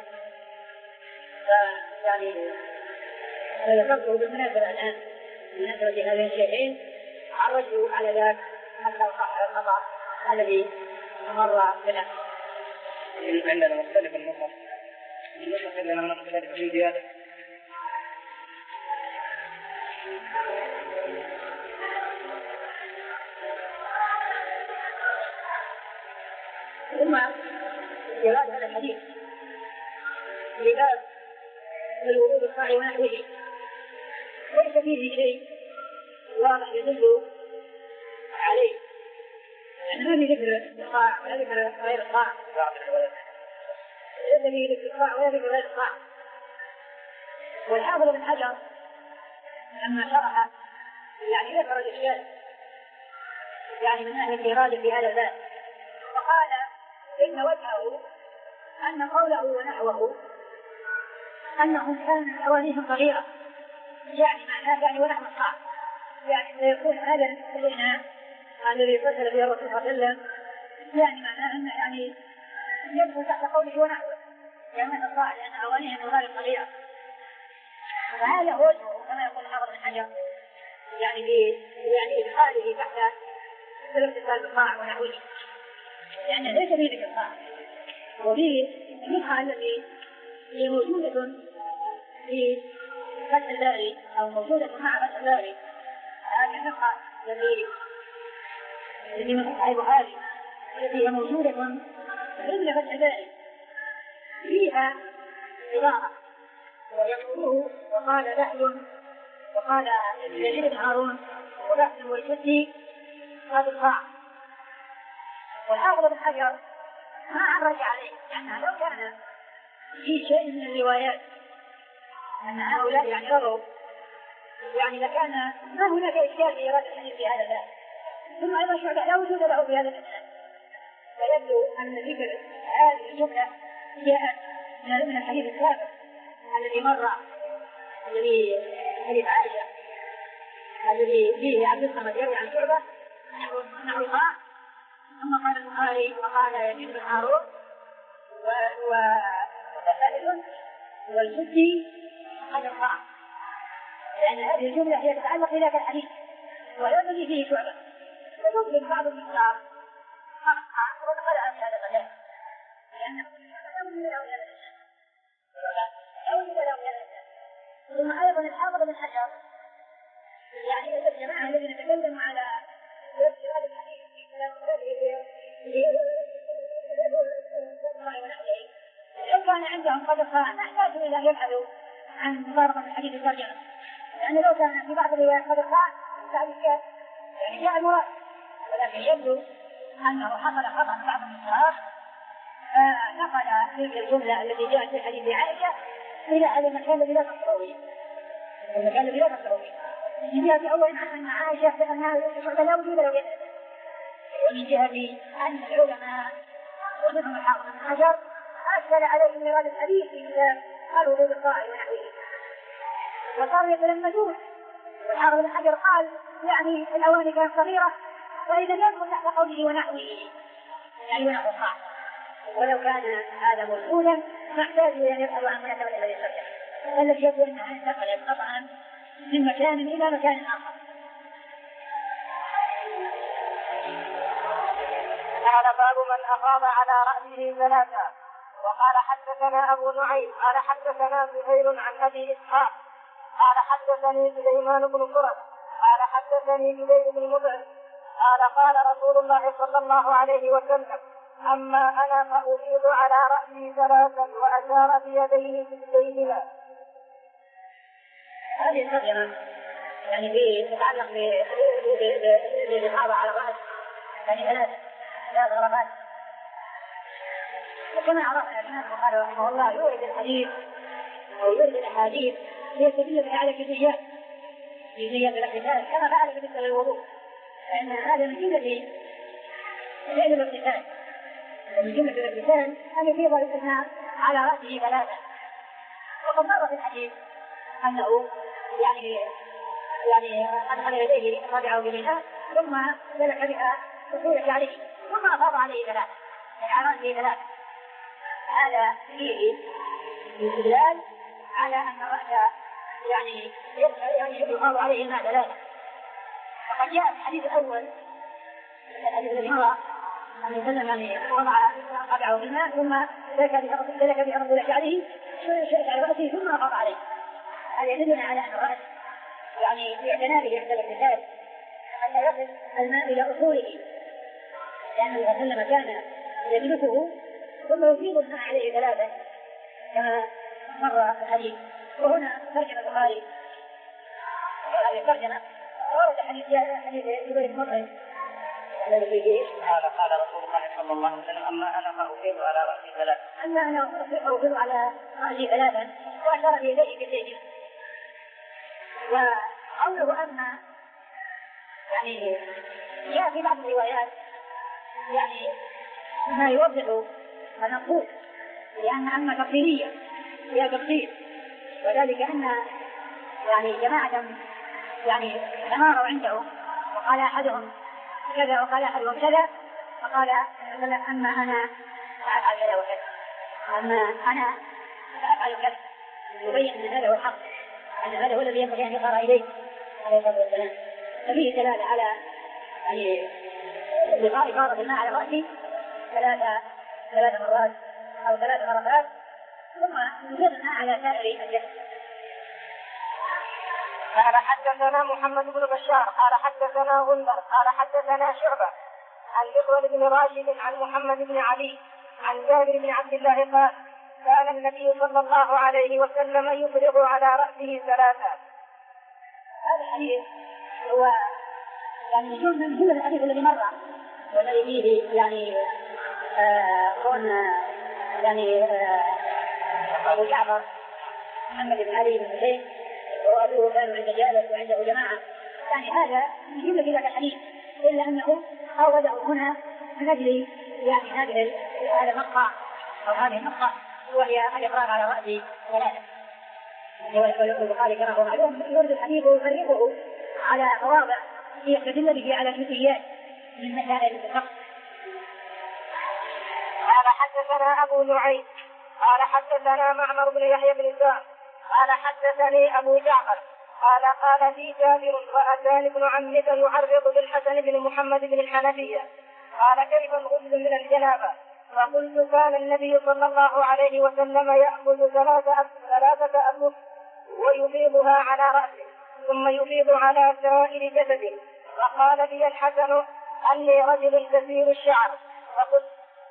فيعني ذكرته بالمناسبة الآن بالنسبة هذين الشيخين، عرجوا على ذلك حتى صح الخطأ الذي مر بنا. عندنا مختلف النصر النصر عندنا مختلف في زيادة. ثم جواز هذا الحديث في باب الوضوء الصحيح ونحوه ليس فيه شيء واضح يدل عليه، يعني ما في ذكر الصاع ولا ذكر غير الصاع، ليس فيه ذكر الصاع ولا ذكر غير الصاع. والحافظ بن حجر لما شرح يعني ذكر الاشكال يعني من اهل الاراده في هذا الباب، فقال ان وجهه ان قوله ونحوه انهم كانت اوانيهم صغيره، يعني معناه يعني ونحو الصاع، يعني سيكون هذا الإناء الذي فسر به الرسول صلى الله عليه وسلم، يعني معناه أنه يعني يدخل تحت قوله ونحوه، يعني الصاع لأن أوانيه الغالب صغيرة. فهذا هو وجهه كما يقول حافظ بن حجر يعني في يعني إدخاله تحت الاتصال بالصاع ونحوه، لأن ليس فيه ذكر الصاع. وفيه النسخة التي هي موجودة في فتح الباري أو موجودة مع فتح الباري، هذه النسخة التي التي من صحيح البخاري التي هي موجودة ضمن فتح الباري فيها قراءة ويقوله وقال بحل وقال يزيد بن هارون وبحل والشدي هذا الصاع. والحافظ بن حجر ما عرج عليه، لأنه لو كان في شيء من الروايات أن هؤلاء يعني رووا يعني لكان ما هناك إشكال في إرادة الحديث في هذا الباب. ثم أيضا شعبة لا وجود له في هذا الإسناد، فيبدو أن ذكر هذه الجملة جاءت من الحديث السابق الذي مر الذي حديث عائشة الذي فيه عبد الصمد يروي عن شعبة نحو الصاع، ثم قال البخاري وقال يزيد بن هارون وسائل والجدي هذا الصاع، لأن هذه الجملة هي تتعلق بذاك الحديث وهذا الذي فيه شعبة فيطلق بعض الإسلام خمسة ودخلها في هذا المجال لأنه أولى له هذا الشيء أولى له هذا الشيء. ثم أيضا الحافظ بن حجر يعني الجماعة الذين تكلموا على هذا الحديث في كلام لو كان عندهم قدر خان ما احتاجوا إلى أن يبحثوا عن مطابقة الحديث الترجمة، لأن لو كان في بعض الروايات قدر خان فهذه يعني جاء المراد، ولكن يبدو أنه حصل خطأ بعض النسخ فنقل تلك الجملة التي جاءت في حديث عائشة إلى هذا المكان الذي لا تصلح به، المكان الذي لا تصلح به. من جهة أولا أن عائشة أنها لا وجود له يد، ومن جهة أن العلماء ومنهم الحافظ بن حجر أشكل عليهم مراد الحديث في كتاب الوضوء بالقاع ونحوه، وصاروا يتلمذون. والحافظ بن حجر قال يعني الأواني كانت صغيرة فإذا يدخل تحت قوله ونحوه يعني ونحو القاع، ولو كان هذا موجودا ما احتاجوا أن يبحثوا عن مناسبة الذي يسترجع، الذي يبدو أنها انتقلت قطعا من مكان إلى مكان آخر. قال باب من أفاض على رأسه ثلاثة. وقال حدثنا أبو نعيم قال حدثنا زهير عن أبي إسحاق قال حدثني سليمان بن قرة قال حدثني جبير بن مطعم قال قال رسول الله صلى الله عليه وسلم أما أنا فأفيض على رأسي ثلاثا وأشار بيديه كليهما. هذه الترجمة يعني تتعلق بالإفاضة على الرأس يعني ثلاثة ثلاث غرفات. وكما عرفنا الإمام البخاري رحمه الله يورد الحديث أو يورد الأحاديث ليستدل بها على كيفيات كيفيات الاغتسال كما فعل بالنسبة للوضوء، لأن هذا من جملة فعل الاغتسال، من جملة الاغتسال أن يفيض الإنسان على رأسه ثلاثة. وقد مر في الحديث أنه يعني يعني أدخل يديه أصابعه بالماء ثم سلك بها أصول شعره ثم أفاض عليه ثلاثة يعني على رأسه ثلاثة. هذا فيه استدلال على أن الرأس يعني يفاض عليه الماء ثلاثة. وقد جاء في الحديث الأول الحديث الذي مر أن يسلم يعني وضع أصابعه بالماء ثم سلك بها أصول شعره شرك على رأسه ثم أفاض عليه. هذا يدلنا على أن الرأس يعني يعتنى به عند الاغتسال أن يصل الماء إلى أصوله، لأن النبي صلى الله عليه وسلم كان يجلسه ثم يفيض الماء عليه ثلاثة كما مر في الحديث. وهنا ترجمة البخاري هذه الترجمة ورد حديث حديث جبير بن مطعم الذي فيه قال قال رسول الله صلى الله عليه وسلم أما أنا فأفيض على رأسي ثلاثة أما أنا أفيض على رأسي ثلاثا وأشار بيديه باليد. وقوله أما يعني جاء في بعض الروايات يعني ما يوضح المقصود، لأن أما تفصيلية هي تفصيل، وذلك أن يعني جماعة يعني تماروا عنده وقال أحدهم كذا وقال أحدهم كذا فقال أما أنا فأفعل كذا وكذا أما أنا فأفعل كذا، يبين أن هذا هو الحق، أن هذا هو الذي ينبغي أن يقرأ إليه عليه الصلاة والسلام. ففيه دلالة على يعني بقاء إفاضة الماء على رأسه ثلاثة ثلاث مرات أو ثلاث غرفات ثم يفيض الماء على سائر الجسد. قال حدثنا محمد بن بشار قال حدثنا غندر قال حدثنا شعبة عن ذكر بن راشد عن محمد بن علي عن جابر بن عبد الله قال كان النبي صلى الله عليه وسلم يفرغ على رأسه ثلاثة. هذا الحديث هو يعني من جملة الحديث الذي مر والذي فيه يعني كون يعني أبو جعفر محمد بن علي بن حسين وأبوه كانوا عند جابر وعنده جماعة، يعني هذا من جملة ذاك الحديث، إلا أنه أورده هنا من أجل يعني هذه هذا المقطع أو هذه النقطة وهي الإفراغ على رأس ثلاثة. البخاري كما هو معلوم يورد الحديث ويفرقه على مواضع يستدل به على جزئيات من مسائل الفقه. قال حدثنا أبو نعيم قال حدثنا معمر بن يحيى بن سعد قال حدثني أبو جعفر قال قال لي جابر وأتاني ابن عمك يعرض بالحسن بن محمد بن الحنفية قال كيف الغسل من الجنابة؟ فقلت كان النبي صلى الله عليه وسلم يأخذ ثلاثة ثلاثة أبواب ويفيضها على رأسه ثم يفيض على سائر جسده. فقال لي الحسن أني رجل كثير الشعر فقلت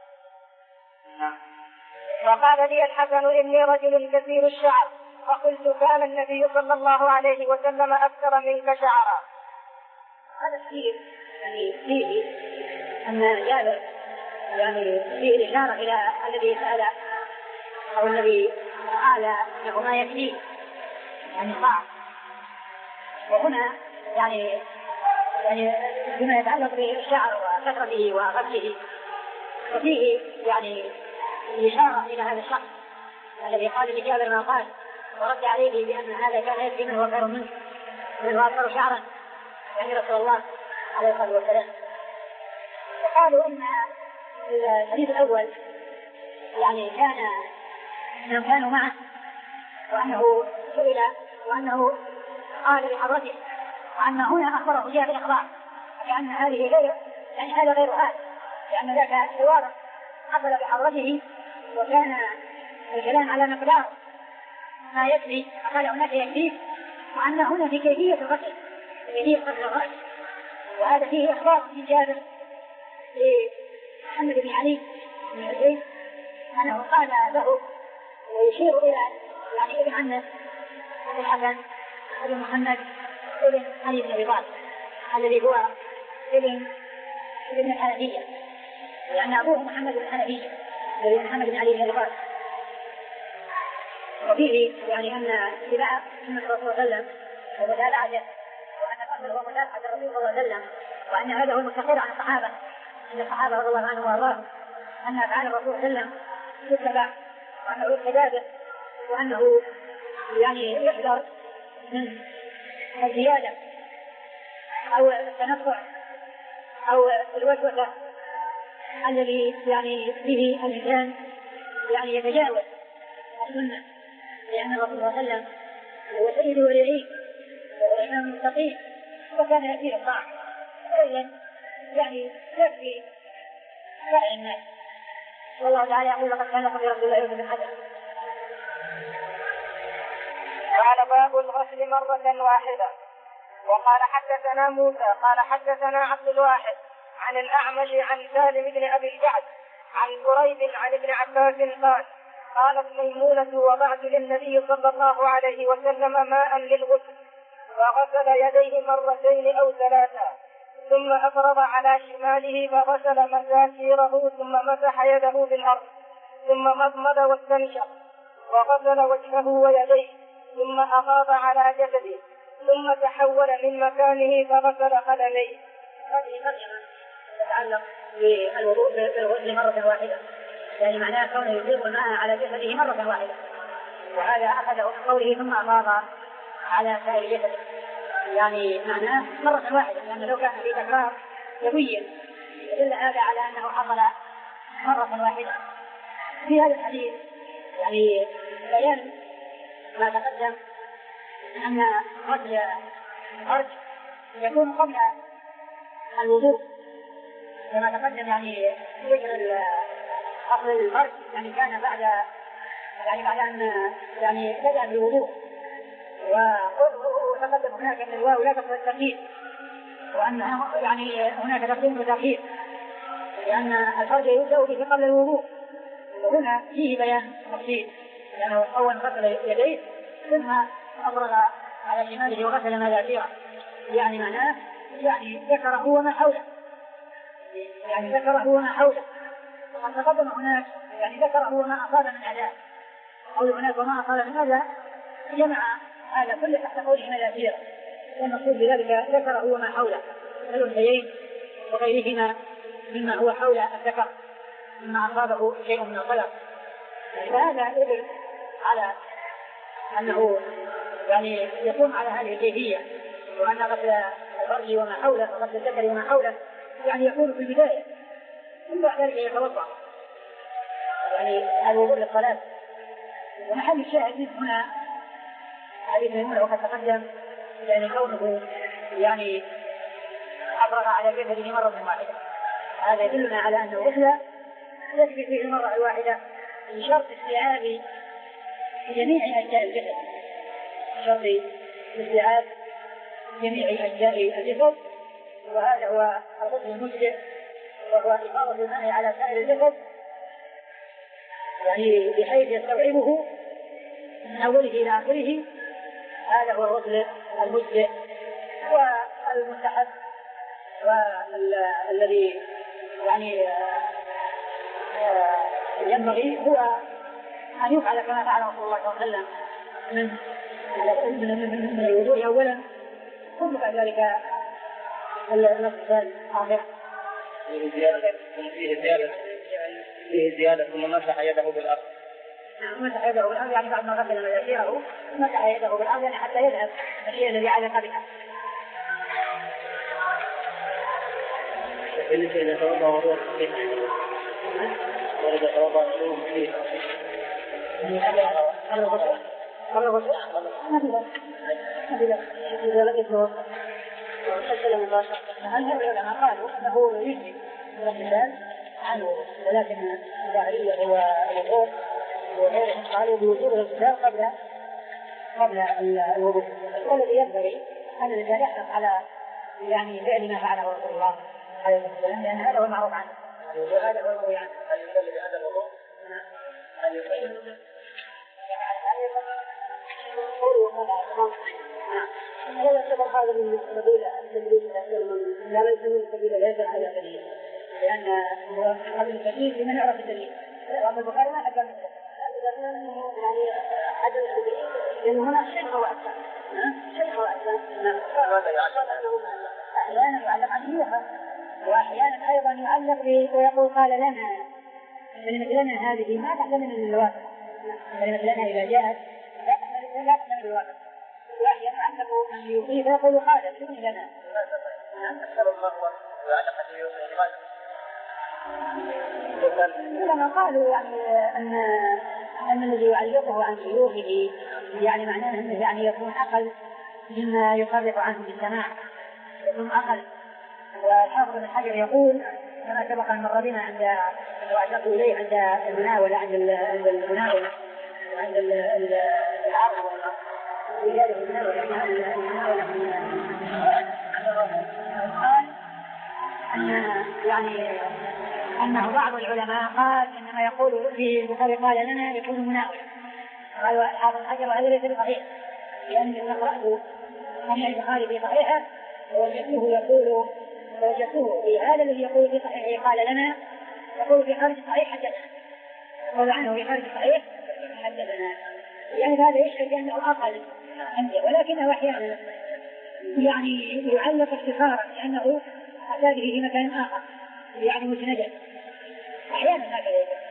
فقال لي الحسن إني رجل كثير الشعر فقلت كان النبي صلى الله عليه وسلم أكثر منك شعرا. هذا الشيء يعني فيه أن جابر يعني فيه الإشارة إلى الذي سأل أو الذي قال له ما يكفيه يعني صعب. وهنا يعني يعني بما يتعلق بالشعر وكثرته وغسله وفيه يعني الإشارة إلى هذا الشخص الذي قال لجابر ما قال ورد عليه بأن هذا كان يكفي منه وخير منه منه أكثر شعرا يعني رسول الله عليه الصلاة والسلام. وقالوا إن الحديث الأول يعني كان أنهم كانوا معه وأنه سئل وأنه قال لحضرته وأن هنا أخبره جاء بالإخبار كأن هذه غير يعني هذا غير هذا لأن ذاك حوار حصل بحضرته وكان الكلام على مقدار ما يكفي قال هناك يكفيه وأن هنا في كيفية الغسل كيفية غسل الرأس. وهذا فيه إخبار من جابر لمحمد بن علي بن حسين أنه قال له ويشير إلى يعني ابن عمه الحسن ابن محمد ابن علي بن أبي طالب الذي هو ابن ابن الحنفية لأن أبوه محمد بن الحنفية الذي محمد بن علي بن أبي طالب. وفيه يعني أن اتباع سنة الرسول صلى الله عليه وسلم ومتابعته وأن الأمر هو متابعة الرسول صلى الله عليه وسلم وأن هذا هو المستقر عن الصحابة أن الصحابة رضي الله عنهم وأرضاهم أن أفعال الرسول صلى الله عليه وسلم تتبع وأنه يتجاوز وأنه يعني يحذر من الزيادة أو التنطع أو الوسوسة الذي يعني به الإنسان يعني يتجاوز السنة لأن الرسول صلى الله عليه وسلم هو سيد وليعين والإمام المستقيم وكان يأتيه الطاعة وإذن يعني يكفي رأي الناس. والله تعالى يقول لقد كان لكم في رسول الله أسوة حسنة. قال باب الغسل مرة واحدة. وقال حدثنا موسى قال حدثنا عبد الواحد عن الأعمش عن سالم بن أبي الجعد عن قريب عن ابن عباس قال قالت ميمونة وضعت للنبي صلى الله عليه وسلم ماء للغسل فغسل يديه مرتين أو ثلاثا ثم أفرغ على شماله فغسل مساكيره ثم مسح يده بالأرض ثم مضمض واستنشق وغسل وجهه ويديه ثم أفاض على جسده ثم تحول من مكانه فغسل قدميه. هذه ترجمة تتعلق بالوضوء بالغسل مرة واحدة يعني معناه كونه يفيض الماء على جسده مرة واحدة وهذا أخذه من قوله ثم أفاض على سائر جسده يعني معناه مرة واحدة لأن لو كان في تكرار يبين يدل هذا على أنه حصل مرة واحدة. في هذا الحديث يعني بيان ما تقدم أن غسل الفرج يكون قبل الوضوء كما تقدم يعني ذكر غسل الفرج يعني كان بعد يعني بعد أن يعني بدأ بالوضوء وتقدم هناك أن الواو لا تقصد الترتيب وأن يعني هناك تقديم وتأخير لأن الفرج يبدأ به قبل الوضوء وهنا فيه بيان تفصيل لأنه أول غسل يديه ثم أفرغ على شماله وغسل مذاكيره يعني معناه يعني ذكره وما حوله يعني ذكره وما حوله وقد تقدم هناك يعني ذكره وما أصاب من أذى قول هناك وما أصاب من أذى جمع هذا كله تحت قوله مذاكيره والمقصود بذلك ذكره وما حوله من الأنثيين وغيرهما مما هو حول الذكر مما أصابه شيء من الخلق. فهذا يدل على أنه يعني يقوم على هذه الكيفية وأن غسل الفرج وما حوله وغسل الذكر وما حوله يعني يكون في البداية ثم بعد ذلك يتوضأ يعني الوضوء للصلاة. ومحل الشاهد هنا حديث ميمونة وقد تقدم يعني كونه يعني أفرغ على جسده مرة واحدة، هذا يدلنا على أنه غسل يكفي فيه المرة الواحدة بشرط استيعاب جميع أجزاء الجسد، شرط استيعاب جميع أجزاء الجسد، وهذا هو الغسل المجزئ، وهو إفاضة الماء على سائر الجسد يعني بحيث يستوعبه من أوله إلى آخره، هذا هو الغسل المجزئ. والمستحب والذي يعني ينبغي هو أن يفعل كما فعل رسول الله صلى الله عليه وسلم من من الوضوء أولا، ثم بعد ذلك الاغتسال آخر. فيه زيادة فيه زيادة فيه زيادة ثم مسح يده بالأرض. نعم مسح يده بالأرض يعني بعد ما غسل يسيره مسح يده بالأرض يعني حتى يذهب الشيء الذي علق بها. بالنسبة إذا توضأ وضوء خفيف وإذا توضأ وضوء خفيف قبل الغسل قبل الغسل ما في ذلك ما في ذلك إذا لقيته وغسل مباشرة. هل العلماء قالوا أنه يجزي الاغتسال عنه، ولكن الظاهرية والجمهور وغيرهم قالوا بوجوب الاغتسال قبل قبل الوضوء. والذي ينبغي أن الإنسان يحرص على يعني فعل ما فعله رسول الله عليه الصلاة والسلام، لأن هذا هو المعروف عنه وهذا هو المروي عنه. هل يصلي بهذا الوضوء؟ هل يصلي؟ هذا يعتبر هذا من سبيل التدليل لا ليس من سبيل ليس على دليل، لأن هو هذا الدليل لمن يعرف الدليل. وأما البخاري ما حكى مثله يعني عدم الدليل، لأنه هنا شيخ وأسلام شيخ وأسلام ماذا يعلم؟ أحيانا يعلم عن شيوخه، وأحيانا أيضا يعلق ويقول قال لنا كلمة لنا هذه ما تعلمنا من الواقع، كلمة لنا إذا جاءت لا تعلمنا من الواقع، وأحيانا يعلق من يضيف يقول قال شنو لنا أكثر المرة يعلق أن يوصي لما قالوا يعني أن أن الذي يعلقه عن شيوخه يعني معناه أنه يعني يكون أقل مما يفرق عنه بالسماع، يكون أقل. والحافظ بن حجر يقول كما سبق المرة بنا عند وأشرت إليه عند المناولة عند المناولة عند العرض ولذلك المناولة قال أن يعني أنه بعض العلماء قال إنما يقول في البخاري قال لنا يكون مناولة. قال الحافظ بن حجر وهذا ليس بصحيح، لأني قرأت صحيح البخاري في صحيحه ووجدته يقول ووجدته في هذا الذي يقول في صحيحه قال لنا يقول في خارج الصحيح حدثنا، قال عنه في خارج الصحيح حدثنا، يعني هذا يشعر بأنه أقل عنده، ولكنه أحيانا يعني يعلق اختصارا لأنه أحتاجه في مكان آخر يعني مسندا، أحيانا هكذا